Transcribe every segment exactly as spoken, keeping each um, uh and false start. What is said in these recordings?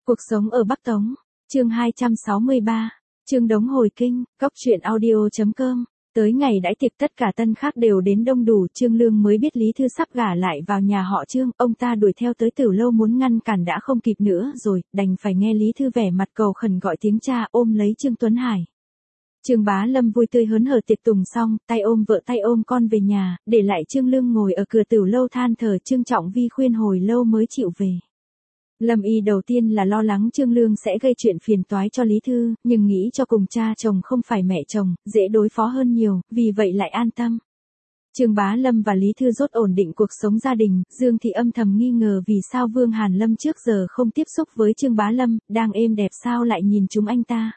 Cuộc sống ở Bắc Tống, chương hai trăm sáu mươi ba, Trương Đống hồi kinh, cốc truyện audio chấm com. Tới ngày đãi tiệc tất cả tân khác đều đến đông đủ, Trương Lương mới biết Lý Thư sắp gả lại vào nhà họ Trương, ông ta đuổi theo tới Tử Lâu muốn ngăn cản đã không kịp nữa rồi, đành phải nghe Lý Thư vẻ mặt cầu khẩn gọi tiếng cha, ôm lấy Trương Tuấn Hải. Trương Bá Lâm vui tươi hớn hở tiệc tùng xong, tay ôm vợ tay ôm con về nhà, để lại Trương Lương ngồi ở cửa Tử Lâu than thở. Trương Trọng Vi khuyên hồi lâu mới chịu về. Lâm Y đầu tiên là lo lắng Trương Lương sẽ gây chuyện phiền toái cho Lý Thư, nhưng nghĩ cho cùng cha chồng không phải mẹ chồng, dễ đối phó hơn nhiều, vì vậy lại an tâm. Trương Bá Lâm và Lý Thư rốt ổn định cuộc sống gia đình, Dương Thị âm thầm nghi ngờ vì sao Vương Hàn Lâm trước giờ không tiếp xúc với Trương Bá Lâm, đang êm đẹp sao lại nhìn chúng anh ta.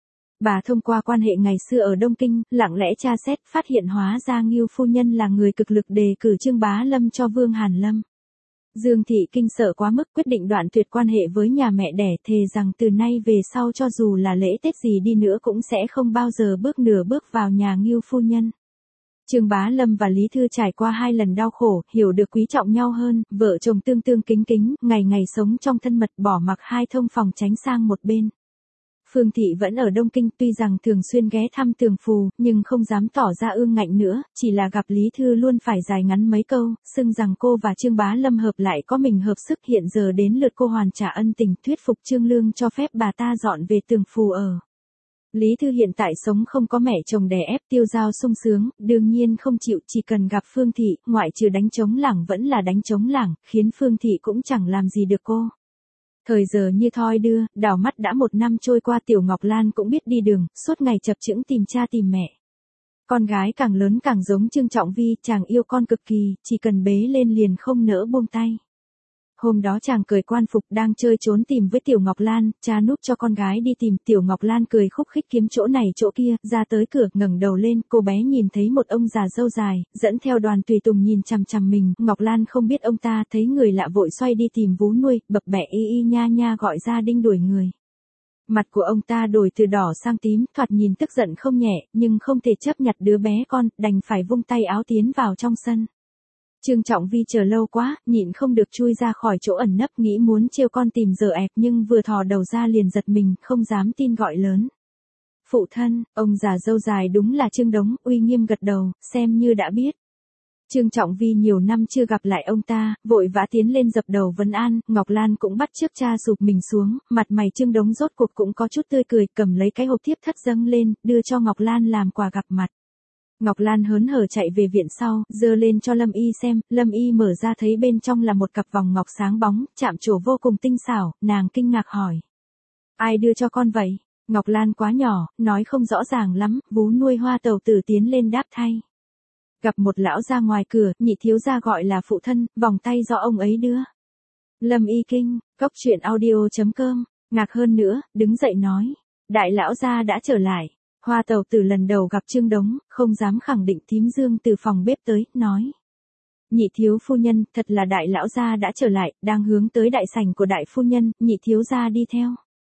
Bà thông qua quan hệ ngày xưa ở Đông Kinh, lặng lẽ tra xét, phát hiện hóa ra Ngưu phu nhân là người cực lực đề cử Trương Bá Lâm cho Vương Hàn Lâm. Dương Thị kinh sợ quá mức, quyết định đoạn tuyệt quan hệ với nhà mẹ đẻ, thề rằng từ nay về sau cho dù là lễ Tết gì đi nữa cũng sẽ không bao giờ bước nửa bước vào nhà Ngưu phu nhân. Trương Bá Lâm và Lý Thư trải qua hai lần đau khổ, hiểu được quý trọng nhau hơn, vợ chồng tương tương kính kính, ngày ngày sống trong thân mật, bỏ mặc hai thông phòng tránh sang một bên. Phương Thị vẫn ở Đông Kinh, tuy rằng thường xuyên ghé thăm Tường Phù, nhưng không dám tỏ ra ương ngạnh nữa, chỉ là gặp Lý Thư luôn phải dài ngắn mấy câu, xưng rằng cô và Trương Bá Lâm hợp lại có mình hợp sức. Hiện giờ đến lượt cô hoàn trả ân tình, thuyết phục Trương Lương cho phép bà ta dọn về Tường Phù ở. Lý Thư hiện tại sống không có mẹ chồng đè ép, tiêu dao sung sướng, đương nhiên không chịu, chỉ cần gặp Phương Thị, ngoại trừ đánh trống lảng vẫn là đánh trống lảng, khiến Phương Thị cũng chẳng làm gì được cô. Thời giờ như thoi đưa, đảo mắt đã một năm trôi qua, Tiểu Ngọc Lan cũng biết đi đường, suốt ngày chập chững tìm cha tìm mẹ. Con gái càng lớn càng giống Trương Trọng Vi, chàng yêu con cực kỳ, chỉ cần bế lên liền không nỡ buông tay. Hôm đó chàng cởi quan phục đang chơi trốn tìm với Tiểu Ngọc Lan, cha núp cho con gái đi tìm. Tiểu Ngọc Lan cười khúc khích kiếm chỗ này chỗ kia, ra tới cửa ngẩng đầu lên, cô bé nhìn thấy một ông già râu dài, dẫn theo đoàn tùy tùng nhìn chằm chằm mình. Ngọc Lan không biết ông ta, thấy người lạ vội xoay đi tìm vú nuôi, bập bẹ y y nha nha gọi ra đinh đuổi người. Mặt của ông ta đổi từ đỏ sang tím, thoạt nhìn tức giận không nhẹ, nhưng không thể chấp nhặt đứa bé con, đành phải vung tay áo tiến vào trong sân. Trương Trọng Vi chờ lâu quá, nhịn không được chui ra khỏi chỗ ẩn nấp, nghĩ muốn trêu con tìm giờ ẹp, nhưng vừa thò đầu ra liền giật mình, không dám tin gọi lớn. Phụ thân, ông già râu dài đúng là Trương Đống, uy nghiêm gật đầu, xem như đã biết. Trương Trọng Vi nhiều năm chưa gặp lại ông ta, vội vã tiến lên dập đầu vấn an. Ngọc Lan cũng bắt chước cha sụp mình xuống, mặt mày Trương Đống rốt cuộc cũng có chút tươi cười, cầm lấy cái hộp thiếp thất dâng lên, đưa cho Ngọc Lan làm quà gặp mặt. Ngọc Lan hớn hở chạy về viện sau, giơ lên cho Lâm Y xem. Lâm Y mở ra thấy bên trong là một cặp vòng ngọc sáng bóng, chạm trổ vô cùng tinh xảo, nàng kinh ngạc hỏi. Ai đưa cho con vậy? Ngọc Lan quá nhỏ, nói không rõ ràng lắm, vú nuôi Hoa Tầu Tử tiến lên đáp thay. Gặp một lão ra ngoài cửa, nhị thiếu gia gọi là phụ thân, vòng tay do ông ấy đưa. Lâm Y kinh, cốc truyện audio chấm com, ngạc hơn nữa, đứng dậy nói. Đại lão gia đã trở lại. Hoa Tầu Tử lần đầu gặp Trương Đống, không dám khẳng định. Thím Dương từ phòng bếp tới, nói. Nhị thiếu phu nhân, thật là đại lão gia đã trở lại, đang hướng tới đại sảnh của đại phu nhân, nhị thiếu gia đi theo.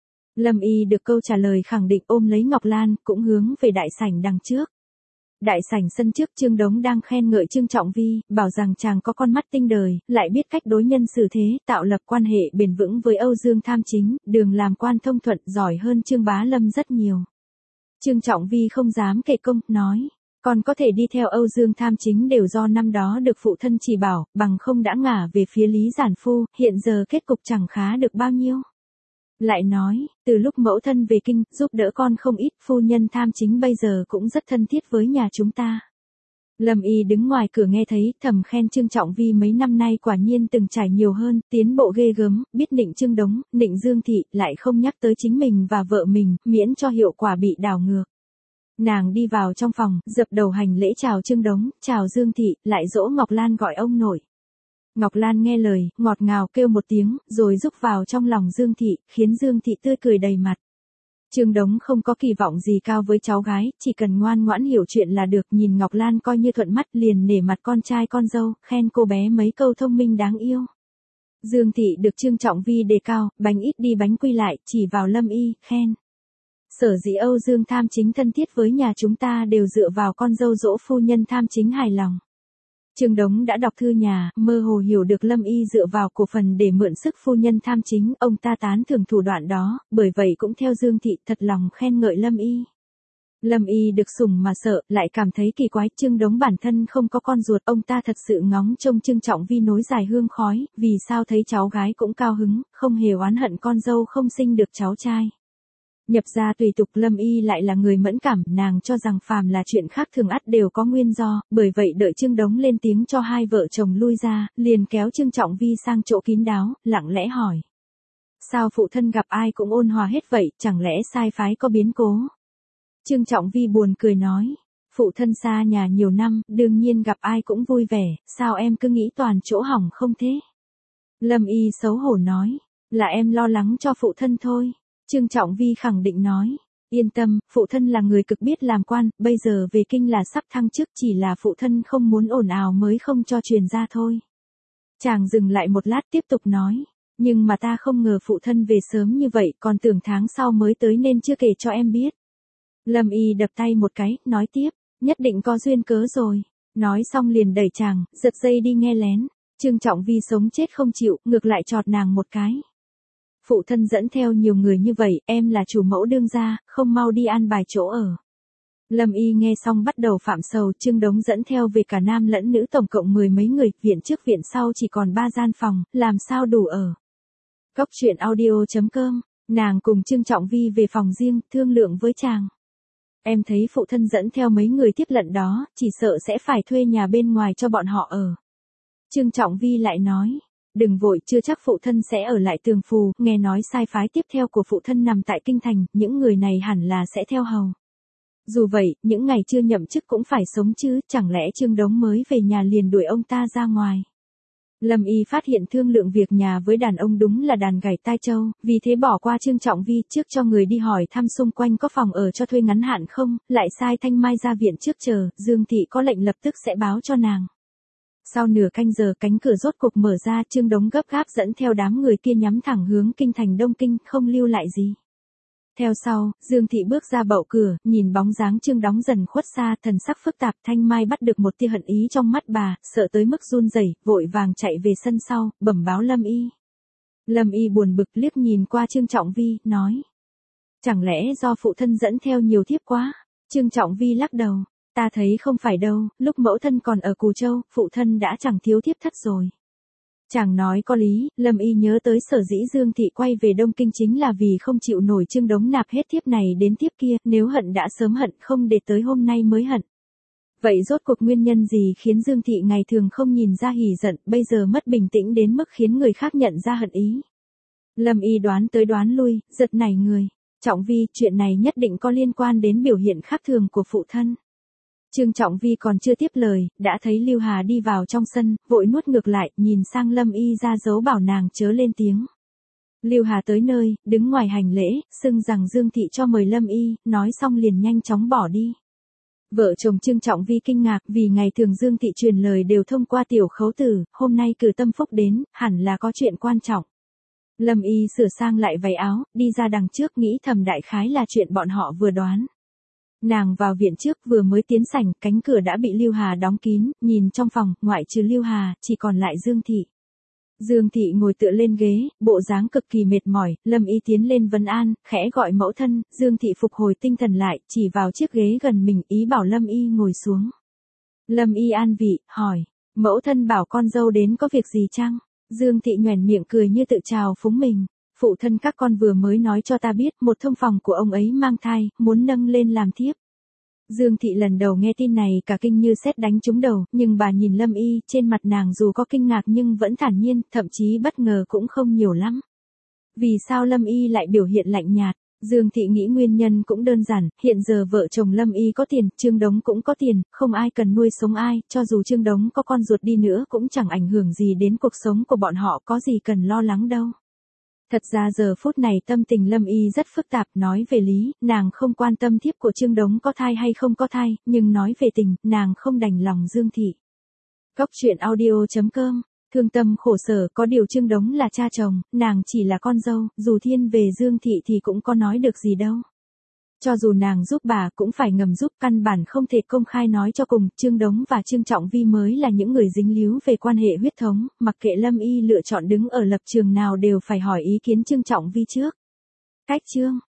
Lâm Y được câu trả lời khẳng định, ôm lấy Ngọc Lan, cũng hướng về đại sảnh đằng trước. Đại sảnh sân trước, Trương Đống đang khen ngợi Trương Trọng Vi, bảo rằng chàng có con mắt tinh đời, lại biết cách đối nhân xử thế, tạo lập quan hệ bền vững với Âu Dương Tham Chính, đường làm quan thông thuận, giỏi hơn Trương Bá Lâm rất nhiều. Trương Trọng Vi không dám kể công, nói, còn có thể đi theo Âu Dương Tham Chính đều do năm đó được phụ thân chỉ bảo, bằng không đã ngả về phía Lý Giản Phu, hiện giờ kết cục chẳng khá được bao nhiêu. Lại nói, từ lúc mẫu thân về kinh, giúp đỡ con không ít, phu nhân Tham Chính bây giờ cũng rất thân thiết với nhà chúng ta. Lâm Y đứng ngoài cửa nghe thấy, thầm khen Trương Trọng Vi mấy năm nay quả nhiên từng trải nhiều hơn, tiến bộ ghê gớm, biết nịnh Trương Đống, nịnh Dương Thị, lại không nhắc tới chính mình và vợ mình, miễn cho hiệu quả bị đảo ngược. Nàng đi vào trong phòng, dập đầu hành lễ chào Trương Đống, chào Dương Thị, lại dỗ Ngọc Lan gọi ông nội. Ngọc Lan nghe lời, ngọt ngào kêu một tiếng, rồi rúc vào trong lòng Dương Thị, khiến Dương Thị tươi cười đầy mặt. Trương Đống không có kỳ vọng gì cao với cháu gái, chỉ cần ngoan ngoãn hiểu chuyện là được. Nhìn Ngọc Lan coi như thuận mắt, liền nể mặt con trai con dâu, khen cô bé mấy câu thông minh đáng yêu. Dương Thị được Trương Trọng Vi đề cao, bánh ít đi bánh quy lại, chỉ vào Lâm Y, khen. Sở dĩ Âu Dương Tham Chính thân thiết với nhà chúng ta đều dựa vào con dâu dỗ phu nhân Tham Chính hài lòng. Trương Đống đã đọc thư nhà, mơ hồ hiểu được Lâm Y dựa vào cổ phần để mượn sức phu nhân tham chính, ông ta tán thưởng thủ đoạn đó, bởi vậy cũng theo Dương Thị thật lòng khen ngợi Lâm Y. Lâm Y được sủng mà sợ, lại cảm thấy kỳ quái, Trương Đống bản thân không có con ruột, ông ta thật sự ngóng trông Trương Trọng Vi nối dài hương khói, vì sao thấy cháu gái cũng cao hứng, không hề oán hận con dâu không sinh được cháu trai. Nhập gia tùy tục, Lâm Y lại là người mẫn cảm, nàng cho rằng phàm là chuyện khác thường ắt đều có nguyên do, bởi vậy đợi Trương Đống lên tiếng cho hai vợ chồng lui ra, liền kéo Trương Trọng Vi sang chỗ kín đáo, lặng lẽ hỏi. Sao phụ thân gặp ai cũng ôn hòa hết vậy, chẳng lẽ sai phái có biến cố? Trương Trọng Vi buồn cười nói, phụ thân xa nhà nhiều năm, đương nhiên gặp ai cũng vui vẻ, sao em cứ nghĩ toàn chỗ hỏng không thế? Lâm Y xấu hổ nói, là em lo lắng cho phụ thân thôi. Trương Trọng Vi khẳng định nói, yên tâm, phụ thân là người cực biết làm quan, bây giờ về kinh là sắp thăng chức, chỉ là phụ thân không muốn ồn ào mới không cho truyền ra thôi. Chàng dừng lại một lát tiếp tục nói, nhưng mà ta không ngờ phụ thân về sớm như vậy, còn tưởng tháng sau mới tới nên chưa kể cho em biết. Lâm Y đập tay một cái, nói tiếp, nhất định có duyên cớ rồi. Nói xong liền đẩy chàng, giật dây đi nghe lén. Trương Trọng Vi sống chết không chịu, ngược lại chọt nàng một cái. Phụ thân dẫn theo nhiều người như vậy, em là chủ mẫu đương gia, không mau đi an bài chỗ ở. Lâm Y nghe xong bắt đầu phạm sầu, Trương Đống dẫn theo về cả nam lẫn nữ tổng cộng mười mấy người, viện trước viện sau chỉ còn ba gian phòng, làm sao đủ ở. Cốc truyện audio chấm com, nàng cùng Trương Trọng Vi về phòng riêng, thương lượng với chàng. Em thấy phụ thân dẫn theo mấy người tiếp lận đó, chỉ sợ sẽ phải thuê nhà bên ngoài cho bọn họ ở. Trương Trọng Vi lại nói, đừng vội, chưa chắc phụ thân sẽ ở lại Tường Phù, nghe nói sai phái tiếp theo của phụ thân nằm tại Kinh Thành, những người này hẳn là sẽ theo hầu. Dù vậy, những ngày chưa nhậm chức cũng phải sống chứ, chẳng lẽ Trương Đống mới về nhà liền đuổi ông ta ra ngoài. Lâm Y phát hiện thương lượng việc nhà với đàn ông đúng là đàn gảy tai trâu, vì thế bỏ qua Trương Trọng Vi, trước cho người đi hỏi thăm xung quanh có phòng ở cho thuê ngắn hạn không, lại sai Thanh Mai ra viện trước chờ, Dương Thị có lệnh lập tức sẽ báo cho nàng. Sau nửa canh giờ cánh cửa rốt cục mở ra, Trương Đống gấp gáp dẫn theo đám người kia nhắm thẳng hướng kinh thành Đông Kinh, không lưu lại gì. Theo sau, Dương Thị bước ra bậu cửa, nhìn bóng dáng Trương Đống dần khuất xa, thần sắc phức tạp, Thanh Mai bắt được một tia hận ý trong mắt bà, sợ tới mức run rẩy, vội vàng chạy về sân sau, bẩm báo Lâm Y. Lâm Y buồn bực liếc nhìn qua Trương Trọng Vi, nói. Chẳng lẽ do phụ thân dẫn theo nhiều thiếp quá? Trương Trọng Vi lắc đầu, ta thấy không phải đâu, lúc mẫu thân còn ở Cù Châu, phụ thân đã chẳng thiếu thiếp thất rồi. Chàng nói có lý, Lâm Y nhớ tới sở dĩ Dương Thị quay về Đông Kinh chính là vì không chịu nổi Trương Đống nạp hết thiếp này đến thiếp kia, nếu hận đã sớm hận, không để tới hôm nay mới hận. Vậy rốt cuộc nguyên nhân gì khiến Dương Thị ngày thường không nhìn ra hỉ giận, bây giờ mất bình tĩnh đến mức khiến người khác nhận ra hận ý. Lâm Y đoán tới đoán lui, giật nảy người. Trọng Vi, chuyện này nhất định có liên quan đến biểu hiện khác thường của phụ thân. Trương Trọng Vi còn chưa tiếp lời, đã thấy Lưu Hà đi vào trong sân, vội nuốt ngược lại, nhìn sang Lâm Y ra dấu bảo nàng chớ lên tiếng. Lưu Hà tới nơi, đứng ngoài hành lễ, xưng rằng Dương Thị cho mời Lâm Y, nói xong liền nhanh chóng bỏ đi. Vợ chồng Trương Trọng Vi kinh ngạc, vì ngày thường Dương Thị truyền lời đều thông qua tiểu khấu tử, hôm nay cử tâm phúc đến, hẳn là có chuyện quan trọng. Lâm Y sửa sang lại váy áo, đi ra đằng trước, nghĩ thầm đại khái là chuyện bọn họ vừa đoán. Nàng vào viện trước, vừa mới tiến sảnh, cánh cửa đã bị Lưu Hà đóng kín, nhìn trong phòng, ngoại trừ Lưu Hà, chỉ còn lại Dương Thị. Dương Thị ngồi tựa lên ghế, bộ dáng cực kỳ mệt mỏi, Lâm Y tiến lên vấn an, khẽ gọi mẫu thân, Dương Thị phục hồi tinh thần lại, chỉ vào chiếc ghế gần mình, ý bảo Lâm Y ngồi xuống. Lâm Y an vị, hỏi, mẫu thân bảo con dâu đến có việc gì chăng? Dương Thị nhoẻn miệng cười như tự chào phúng mình. Phụ thân các con vừa mới nói cho ta biết, một thông phòng của ông ấy mang thai, muốn nâng lên làm thiếp. Dương Thị lần đầu nghe tin này cả kinh như sét đánh trúng đầu, nhưng bà nhìn Lâm Y, trên mặt nàng dù có kinh ngạc nhưng vẫn thản nhiên, thậm chí bất ngờ cũng không nhiều lắm. Vì sao Lâm Y lại biểu hiện lạnh nhạt? Dương Thị nghĩ nguyên nhân cũng đơn giản, hiện giờ vợ chồng Lâm Y có tiền, Trương Đống cũng có tiền, không ai cần nuôi sống ai, cho dù Trương Đống có con ruột đi nữa cũng chẳng ảnh hưởng gì đến cuộc sống của bọn họ, có gì cần lo lắng đâu. Thật ra giờ phút này tâm tình Lâm Y rất phức tạp, nói về lý, nàng không quan tâm thiếp của Trương Đống có thai hay không có thai, nhưng nói về tình, nàng không đành lòng Dương Thị. Cốc truyện audio chấm com, thương tâm khổ sở, có điều Trương Đống là cha chồng, nàng chỉ là con dâu, dù thiên về Dương Thị thì cũng có nói được gì đâu. Cho dù nàng giúp bà cũng phải ngầm giúp, căn bản không thể công khai nói cho cùng. Trương Đống và Trương Trọng Vi mới là những người dính líu về quan hệ huyết thống, mặc kệ Lâm Y lựa chọn đứng ở lập trường nào đều phải hỏi ý kiến Trương Trọng Vi trước. Cách Trương